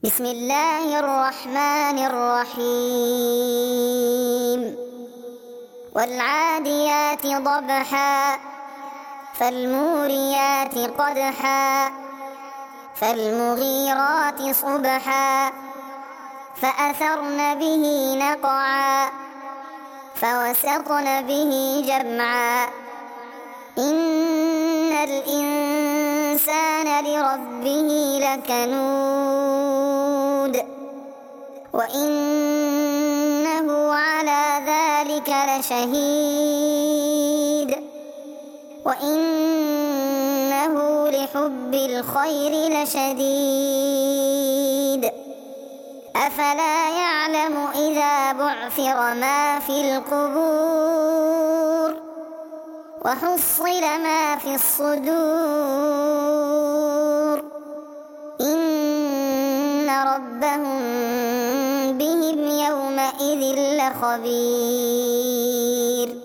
بسم الله الرحمن الرحيم والعاديات ضبحا فالموريات قدحا فالمغيرات صبحا فأثرن به نقعا فوسطن به جمعا إن الإنسان لربه لكنود وإنه على ذلك لشهيد وإنه لحب الخير لشديد أفلا يعلم إذا بعثر ما في القبور وحصل ما في الصدور إن ربهم بهم يومئذ لخبير